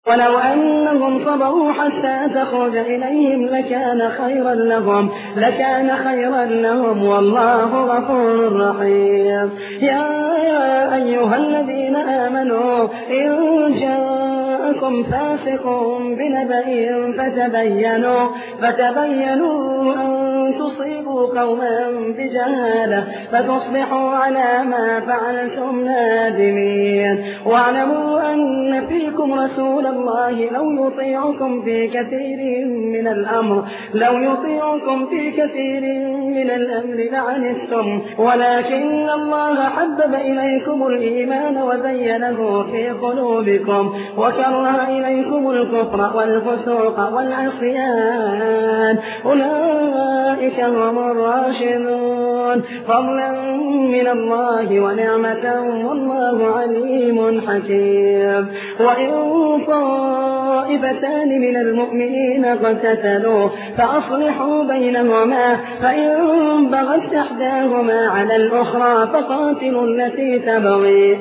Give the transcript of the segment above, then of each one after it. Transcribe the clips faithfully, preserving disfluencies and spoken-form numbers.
ولو أنهم صبروا حتى تخرج إليهم لكان خيرا لهم لكان خيرا لهم والله غفور رحيم. يا أيها الذين آمنوا إن جاءكم فاسق بنبأ فتبينوا فتبينوا أن تصيبوا قوما بجهالة فتصبحوا على ما فعلتم نادمين. واعلموا أن فيكم رسول الله لو يطيعكم في كثير من الأمر لو يطيعكم في كثير من الأمر لعنتم ولكن الله حبب إليكم الإيمان وزينه في قلوبكم وكره إليكم الكفر والفسوق والعصيان أولئك هم الراشدون فضلا من الله ونعمة والله عليم حكيم. وإن طائفتان من المؤمنين اقتتلوا فأصلحوا بينهما فإن بغت إحداهما على الأخرى فقاتلوا التي تبغي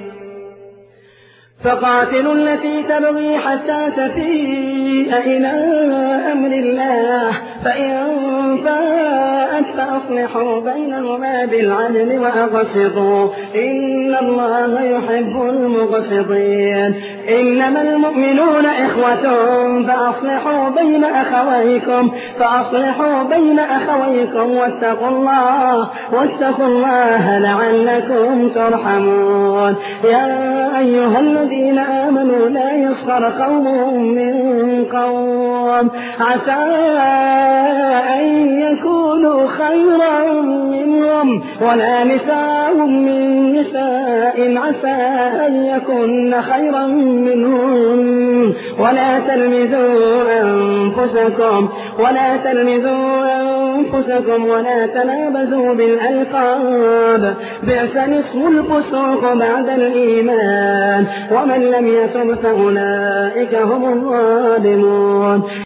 فقاتلوا التي تبغي حتى تفيء إلى أمر الله فإن فاءت فأصلحوا بينهما بالعدل وأقسطوا إن الله يحب المقسطين. إنما المؤمنون إخوة فأصلحوا بين أخويكم فأصلحوا بين أخويكم واتقوا الله واتقوا الله لعلكم ترحمون. يا أيها الذين آمنوا لا يسخر قوم من قوم عسى أن يكونوا خيرا منهم ولا نساء من نساء عسى أن يكون خيرا منهم ولا تلمزوا أنفسكم ولا تلمزوا أنفسكم ولا تنابزوا بالألقاب بئس الاسم الفسوق بعد الإيمان ومن لم يتب فأولئك هم الظالمون.